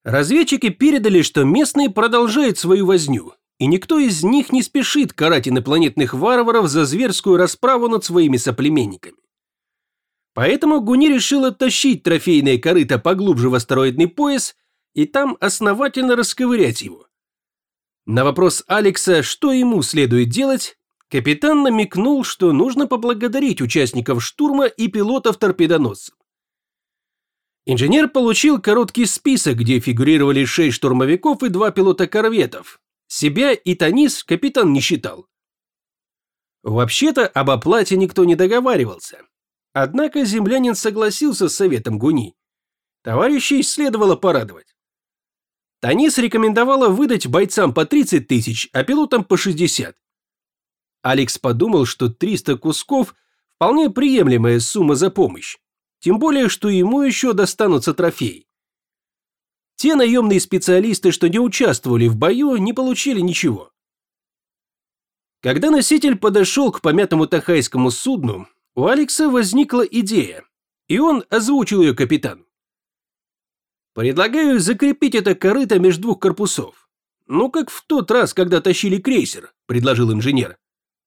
Разведчики передали, что местные продолжают свою возню, и никто из них не спешит карать инопланетных варваров за зверскую расправу над своими соплеменниками. Поэтому Гуни решил оттащить трофейное корыто поглубже в астероидный пояс и там основательно расковырять его. На вопрос Алекса, что ему следует делать, капитан намекнул, что нужно поблагодарить участников штурма и пилотов-торпедоносцев. Инженер получил короткий список, где фигурировали 6 штурмовиков и 2 пилота-корветов. Себя и Танис капитан не считал. Вообще-то об оплате никто не договаривался. Однако землянин согласился с советом Гуни. Товарищей следовало порадовать. Танис рекомендовала выдать бойцам по 30 тысяч, а пилотам по 60. Алекс подумал, что 300 кусков – вполне приемлемая сумма за помощь. Тем более, что ему еще достанутся трофеи. Те наемные специалисты, что не участвовали в бою, не получили ничего. Когда носитель подошел к помятому тахайскому судну, у Алекса возникла идея, и он озвучил ее капитану. «Предлагаю закрепить это корыто между двух корпусов. Ну, как в тот раз, когда тащили крейсер», – предложил инженер.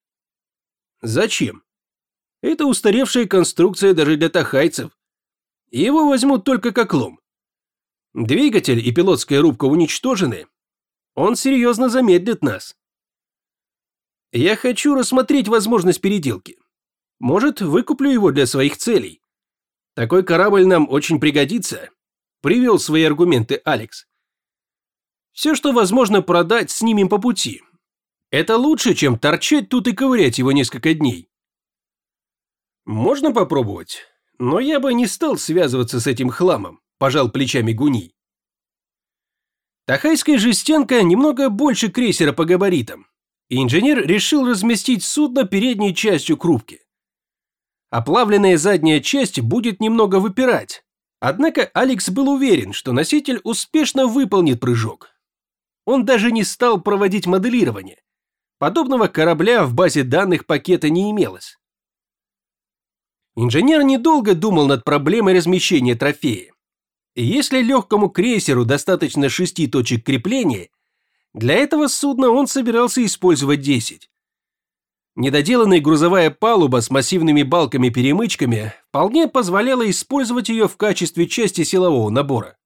«Зачем? Это устаревшая конструкция даже для тахайцев. Его возьмут только как лом. Двигатель и пилотская рубка уничтожены. Он серьезно замедлит нас. Я хочу рассмотреть возможность переделки. Может, выкуплю его для своих целей. Такой корабль нам очень пригодится», – привел свои аргументы Алекс. «Все, что возможно продать, снимем по пути. Это лучше, чем торчать тут и ковырять его несколько дней». «Можно попробовать, но я бы не стал связываться с этим хламом», – пожал плечами Гуни. Тахайская жестянка немного больше крейсера по габаритам, и инженер решил разместить судно передней частью к рубке. Оплавленная задняя часть будет немного выпирать, однако Алекс был уверен, что носитель успешно выполнит прыжок. Он даже не стал проводить моделирование. Подобного корабля в базе данных пакета не имелось. Инженер недолго думал над проблемой размещения трофея. Если легкому крейсеру достаточно 6 точек крепления, для этого судна он собирался использовать 10. Недоделанная грузовая палуба с массивными балками-перемычками вполне позволяла использовать ее в качестве части силового набора.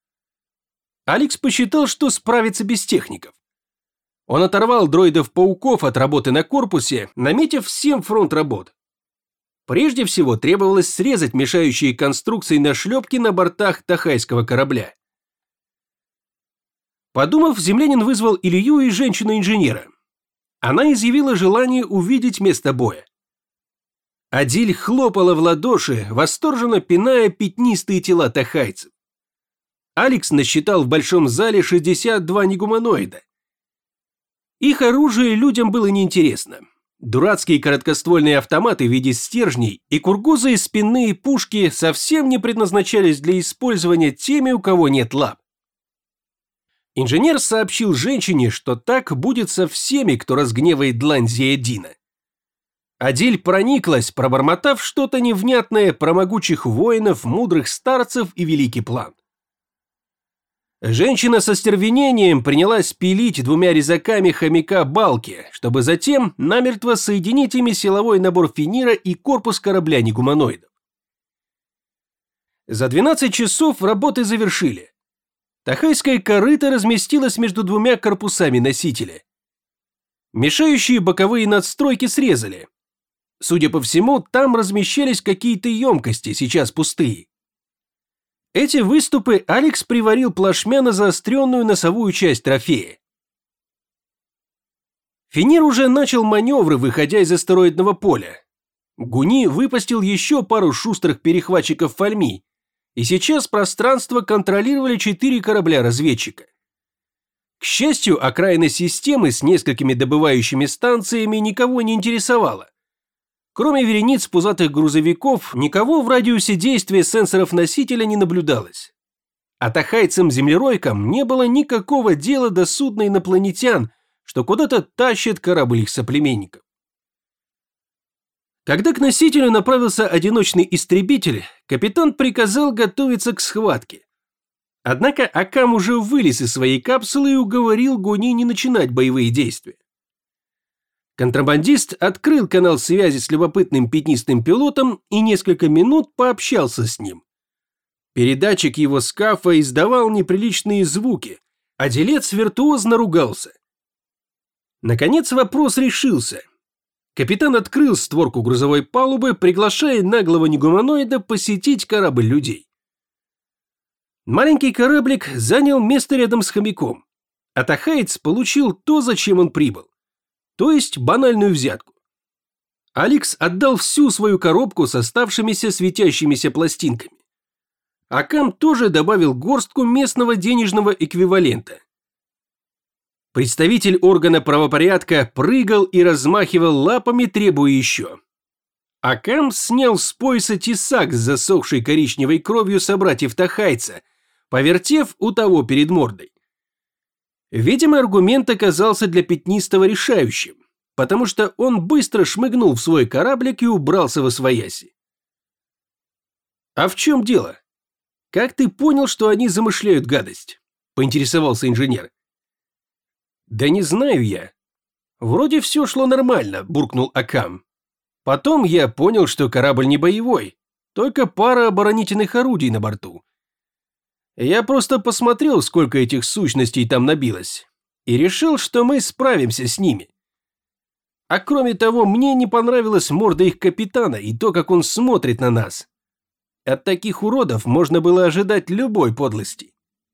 Алекс посчитал, что справится без техников. Он оторвал дроидов-пауков от работы на корпусе, наметив всем фронт работ. Прежде всего требовалось срезать мешающие конструкции нашлепки на бортах тахайского корабля. Подумав, землянин вызвал Илью и женщину-инженера. Она изъявила желание увидеть место боя. Адиль хлопала в ладоши, восторженно пиная пятнистые тела тахайцев. Алекс насчитал в большом зале 62 негуманоида. Их оружие людям было неинтересно. Дурацкие короткоствольные автоматы в виде стержней и кургузые спинные пушки совсем не предназначались для использования теми, у кого нет лап. Инженер сообщил женщине, что так будет со всеми, кто разгневает длань Зиэдина. Адиль прониклась, пробормотав что-то невнятное про могучих воинов, мудрых старцев и великий план. Женщина со стервенением принялась пилить 2 резаками хомяка балки, чтобы затем намертво соединить ими силовой набор Финира и корпус корабля негуманоидов. За 12 часов работы завершили. Тахайское корыто разместилось между 2 корпусами носителя. Мешающие боковые надстройки срезали. Судя по всему, там размещались какие-то емкости, сейчас пустые. Эти выступы Алекс приварил плашмя на заостренную носовую часть трофея. Финир уже начал маневры, выходя из астероидного поля. Гуни выпустил еще пару шустрых перехватчиков Фальми, и сейчас пространство контролировали 4 корабля-разведчика. К счастью, окраина системы с несколькими добывающими станциями никого не интересовала. Кроме верениц пузатых грузовиков, никого в радиусе действия сенсоров носителя не наблюдалось. А тахайцам-землеройкам не было никакого дела до судна инопланетян, что куда-то тащит корабль их соплеменников. Когда к носителю направился одиночный истребитель, капитан приказал готовиться к схватке. Однако Акам уже вылез из своей капсулы и уговорил Гуни не начинать боевые действия. Контрабандист открыл канал связи с любопытным пятнистым пилотом и несколько минут пообщался с ним. Передатчик его скафа издавал неприличные звуки, а делец виртуозно ругался. Наконец вопрос решился. Капитан открыл створку грузовой палубы, приглашая наглого негуманоида посетить корабль людей. Маленький кораблик занял место рядом с хомяком, а тахаец получил то, зачем он прибыл, то есть банальную взятку. Алекс отдал всю свою коробку с оставшимися светящимися пластинками. Акам тоже добавил горстку местного денежного эквивалента. Представитель органа правопорядка прыгал и размахивал лапами, требуя еще. Акам снял с пояса тесак с засохшей коричневой кровью собратьев тахайца, повертев у того перед мордой. Видимо, аргумент оказался для пятнистого решающим, потому что он быстро шмыгнул в свой кораблик и убрался восвояси. «А в чем дело? Как ты понял, что они замышляют гадость?» – поинтересовался инженер. «Да не знаю я. Вроде все шло нормально», – буркнул Акам. «Потом я понял, что корабль не боевой, только пара оборонительных орудий на борту. Я просто посмотрел, сколько этих сущностей там набилось, и решил, что мы справимся с ними. А кроме того, мне не понравилась морда их капитана и то, как он смотрит на нас. От таких уродов можно было ожидать любой подлости».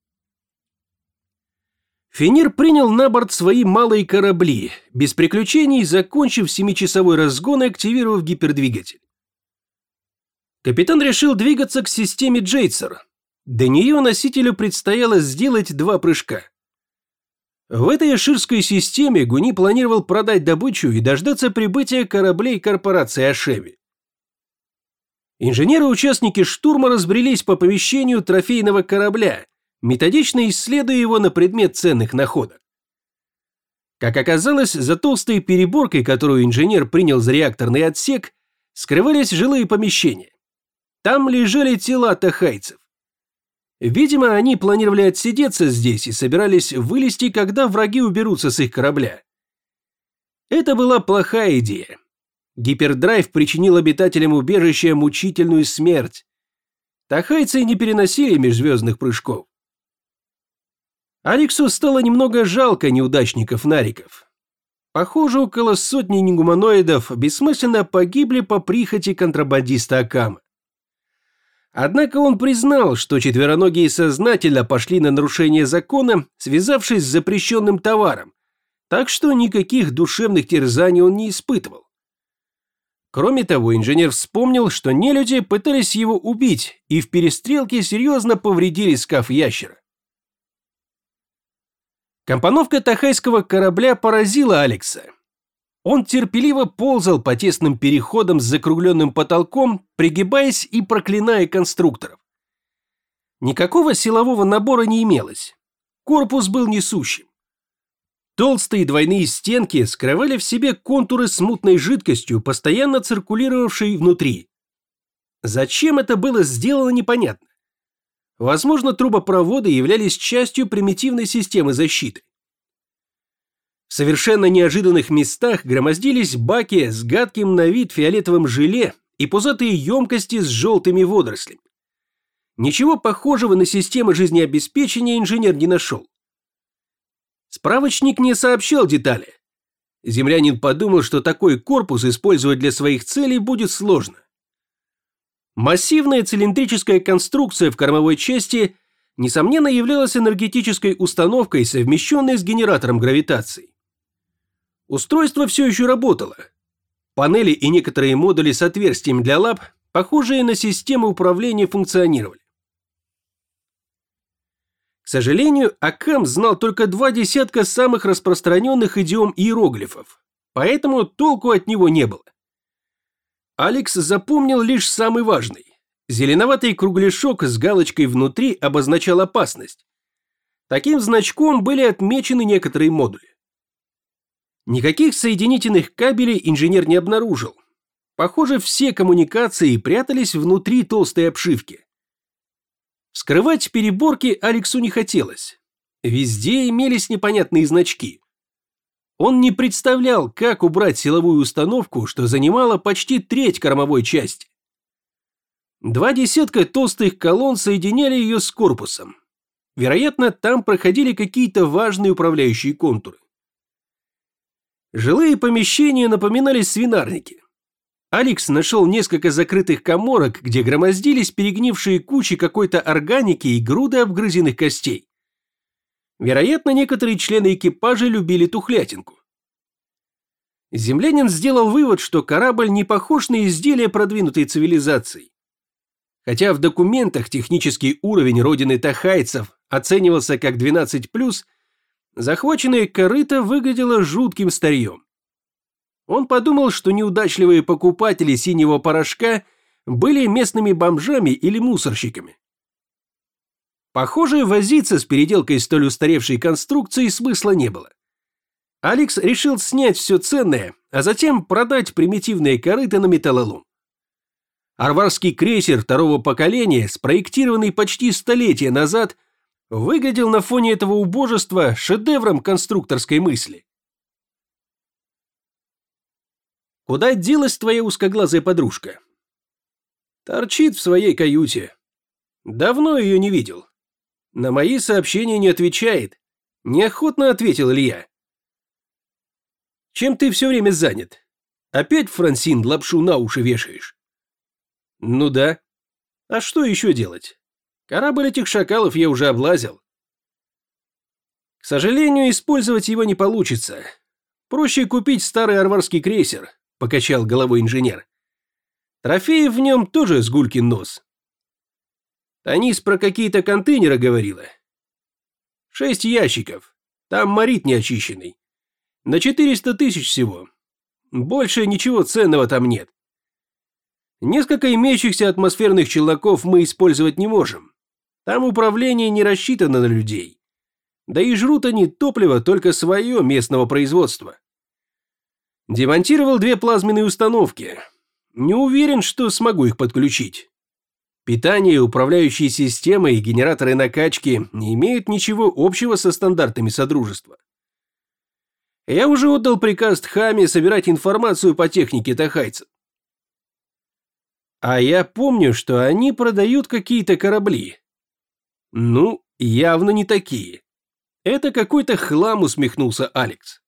Фенир принял на борт свои малые корабли, без приключений закончив 7-часовой разгон и активировав гипердвигатель. Капитан решил двигаться к системе Джейцер. До нее носителю предстояло сделать 2 прыжка. В этой аширской системе Гуни планировал продать добычу и дождаться прибытия кораблей корпорации Ашеви. Инженеры-участники штурма разбрелись по помещению трофейного корабля, методично исследуя его на предмет ценных находок. Как оказалось, за толстой переборкой, которую инженер принял за реакторный отсек, скрывались жилые помещения. Там лежали тела тахайцев. Видимо, они планировали отсидеться здесь и собирались вылезти, когда враги уберутся с их корабля. Это была плохая идея. Гипердрайв причинил обитателям убежища мучительную смерть. Тахайцы не переносили межзвездных прыжков. Алексу стало немного жалко неудачников-нариков. Похоже, около сотни негуманоидов бессмысленно погибли по прихоти контрабандиста Акама. Однако он признал, что четвероногие сознательно пошли на нарушение закона, связавшись с запрещенным товаром, так что никаких душевных терзаний он не испытывал. Кроме того, инженер вспомнил, что нелюди пытались его убить и в перестрелке серьезно повредили скаф ящера. Компоновка тахайского корабля поразила Алекса. Он терпеливо ползал по тесным переходам с закругленным потолком, пригибаясь и проклиная конструкторов. Никакого силового набора не имелось. Корпус был несущим. Толстые двойные стенки скрывали в себе контуры с мутной жидкостью, постоянно циркулировавшей внутри. Зачем это было сделано, непонятно. Возможно, трубопроводы являлись частью примитивной системы защиты. В совершенно неожиданных местах громоздились баки с гадким на вид фиолетовым желе и пузатые емкости с желтыми водорослями. Ничего похожего на систему жизнеобеспечения инженер не нашел. Справочник не сообщал детали. Землянин подумал, что такой корпус использовать для своих целей будет сложно. Массивная цилиндрическая конструкция в кормовой части, несомненно, являлась энергетической установкой, совмещенной с генератором гравитации. Устройство все еще работало. Панели и некоторые модули с отверстием для лап, похожие на системы управления, функционировали. К сожалению, Акам знал только 2 десятка самых распространенных идиом иероглифов, поэтому толку от него не было. Алекс запомнил лишь самый важный. Зеленоватый кругляшок с галочкой внутри обозначал опасность. Таким значком были отмечены некоторые модули. Никаких соединительных кабелей инженер не обнаружил. Похоже, все коммуникации прятались внутри толстой обшивки. Вскрывать переборки Алексу не хотелось. Везде имелись непонятные значки. Он не представлял, как убрать силовую установку, что занимало почти треть кормовой части. 2 десятка толстых колонн соединяли ее с корпусом. Вероятно, там проходили какие-то важные управляющие контуры. Жилые помещения напоминали свинарники. Алекс нашел несколько закрытых каморок, где громоздились перегнившие кучи какой-то органики и груды обгрызенных костей. Вероятно, некоторые члены экипажа любили тухлятинку. Землянин сделал вывод, что корабль не похож на изделие продвинутой цивилизации. Хотя в документах технический уровень родины тахайцев оценивался как 12+, захваченное корыто выглядело жутким старьем. Он подумал, что неудачливые покупатели синего порошка были местными бомжами или мусорщиками. Похоже, возиться с переделкой столь устаревшей конструкции смысла не было. Алекс решил снять все ценное, а затем продать примитивные корыто на металлолом. Арварский крейсер второго поколения, спроектированный почти столетие назад, выглядел на фоне этого убожества шедевром конструкторской мысли. «Куда делась твоя узкоглазая подружка?» «Торчит в своей каюте. Давно ее не видел. На мои сообщения не отвечает. Неохотно ответил Илья. Чем ты все время занят? Опять, Франсин, лапшу на уши вешаешь?» «Ну да. А что еще делать? Корабль этих шакалов я уже облазил. К сожалению, использовать его не получится. Проще купить старый арварский крейсер», — покачал головой инженер. «Трофеев в нем тоже с гулькин нос». Танис про какие-то контейнеры говорила. 6 ящиков. Там морит неочищенный. На 400 тысяч всего. Больше ничего ценного там нет. Несколько имеющихся атмосферных челноков мы использовать не можем. Там управление не рассчитано на людей. Да и жрут они топливо только свое местного производства. Демонтировал 2 плазменные установки. Не уверен, что смогу их подключить. Питание, управляющие системы и генераторы накачки не имеют ничего общего со стандартами Содружества. Я уже отдал приказ Тхаме собирать информацию по технике тахайцев. А я помню, что они продают какие-то корабли. Ну, явно не такие. Это какой-то хлам, усмехнулся Алекс.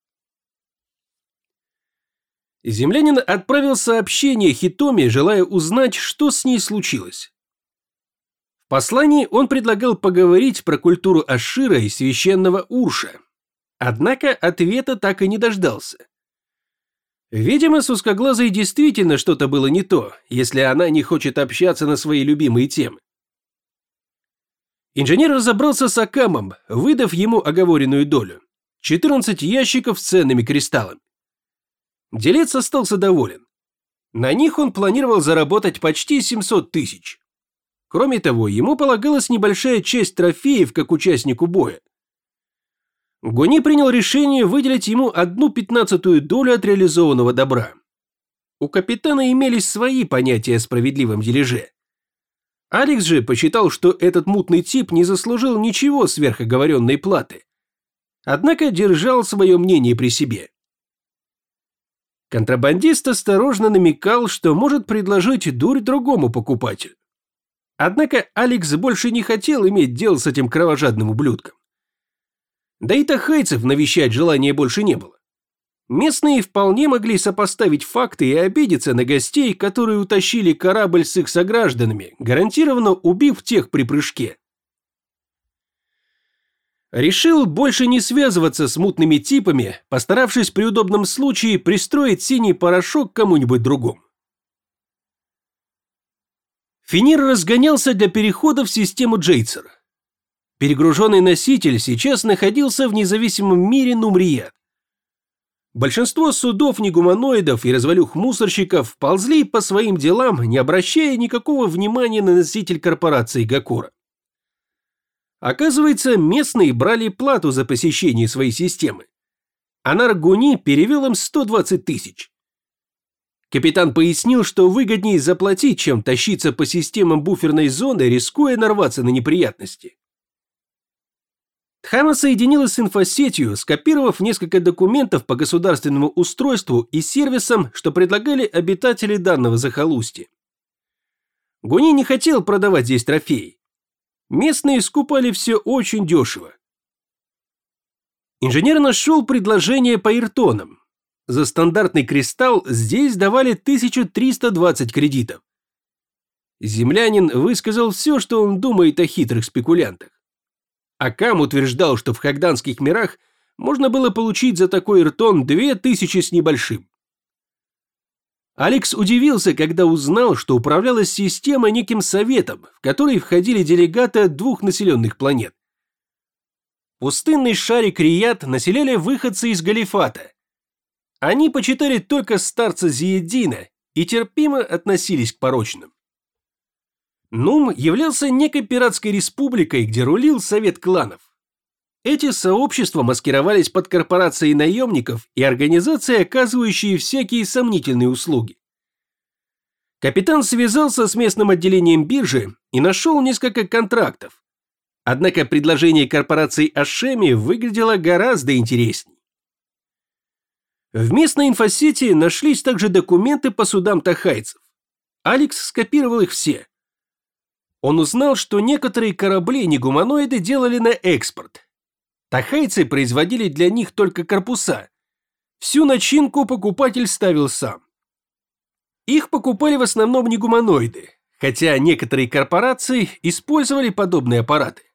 Землянин отправил сообщение Хитоми, желая узнать, что с ней случилось. В послании он предлагал поговорить про культуру Ашира и священного Урша. Однако ответа так и не дождался. Видимо, с узкоглазой действительно что-то было не то, если она не хочет общаться на свои любимые темы. Инженер разобрался с Акамом, выдав ему оговоренную долю. 14 ящиков с ценными кристаллами. Делец остался доволен. На них он планировал заработать почти 700 тысяч. Кроме того, ему полагалась небольшая часть трофеев как участнику боя. Гуни принял решение выделить ему 1/15 долю от реализованного добра. У капитана имелись свои понятия о справедливом дележе. Алекс же посчитал, что этот мутный тип не заслужил ничего сверхоговоренной платы. Однако держал свое мнение при себе. Контрабандист осторожно намекал, что может предложить дурь другому покупателю. Однако Алекс больше не хотел иметь дело с этим кровожадным ублюдком. Да и тахайцев навещать желания больше не было. Местные вполне могли сопоставить факты и обидеться на гостей, которые утащили корабль с их согражданами, гарантированно убив тех при прыжке. Решил больше не связываться с мутными типами, постаравшись при удобном случае пристроить синий порошок кому-нибудь другому. Финир разгонялся для перехода в систему Джейцер. Перегруженный носитель сейчас находился в независимом мире Нумрият. Большинство судов-негуманоидов и развалюх-мусорщиков ползли по своим делам, не обращая никакого внимания на носитель корпорации Гакора. Оказывается, местные брали плату за посещение своей системы. Анар Гуни перевел им 120 тысяч. Капитан пояснил, что выгоднее заплатить, чем тащиться по системам буферной зоны, рискуя нарваться на неприятности. Тхама соединилась с инфосетью, скопировав несколько документов по государственному устройству и сервисам, что предлагали обитатели данного захолустья. Гуни не хотел продавать здесь трофеи. Местные скупали все очень дешево. Инженер нашел предложение по иртонам. За стандартный кристалл здесь давали 1320 кредитов. Землянин высказал все, что он думает о хитрых спекулянтах. Акам утверждал, что в хагданских мирах можно было получить за такой иртон 2000 с небольшим. Алекс удивился, когда узнал, что управлялась система неким советом, в который входили делегаты 2 населенных планет. Пустынный шарик Рият населяли выходцы из Галифата. Они почитали только старца Зиеддина и терпимо относились к порочным. Нум являлся некой пиратской республикой, где рулил совет кланов. Эти сообщества маскировались под корпорации наемников и организации, оказывающие всякие сомнительные услуги. Капитан связался с местным отделением биржи и нашел несколько контрактов. Однако предложение корпорации Ашеми выглядело гораздо интересней. В местной инфосети нашлись также документы по судам тахайцев. Алекс скопировал их все. Он узнал, что некоторые корабли-негуманоиды делали на экспорт. Тахайцы производили для них только корпуса. Всю начинку покупатель ставил сам. Их покупали в основном негуманоиды, хотя некоторые корпорации использовали подобные аппараты.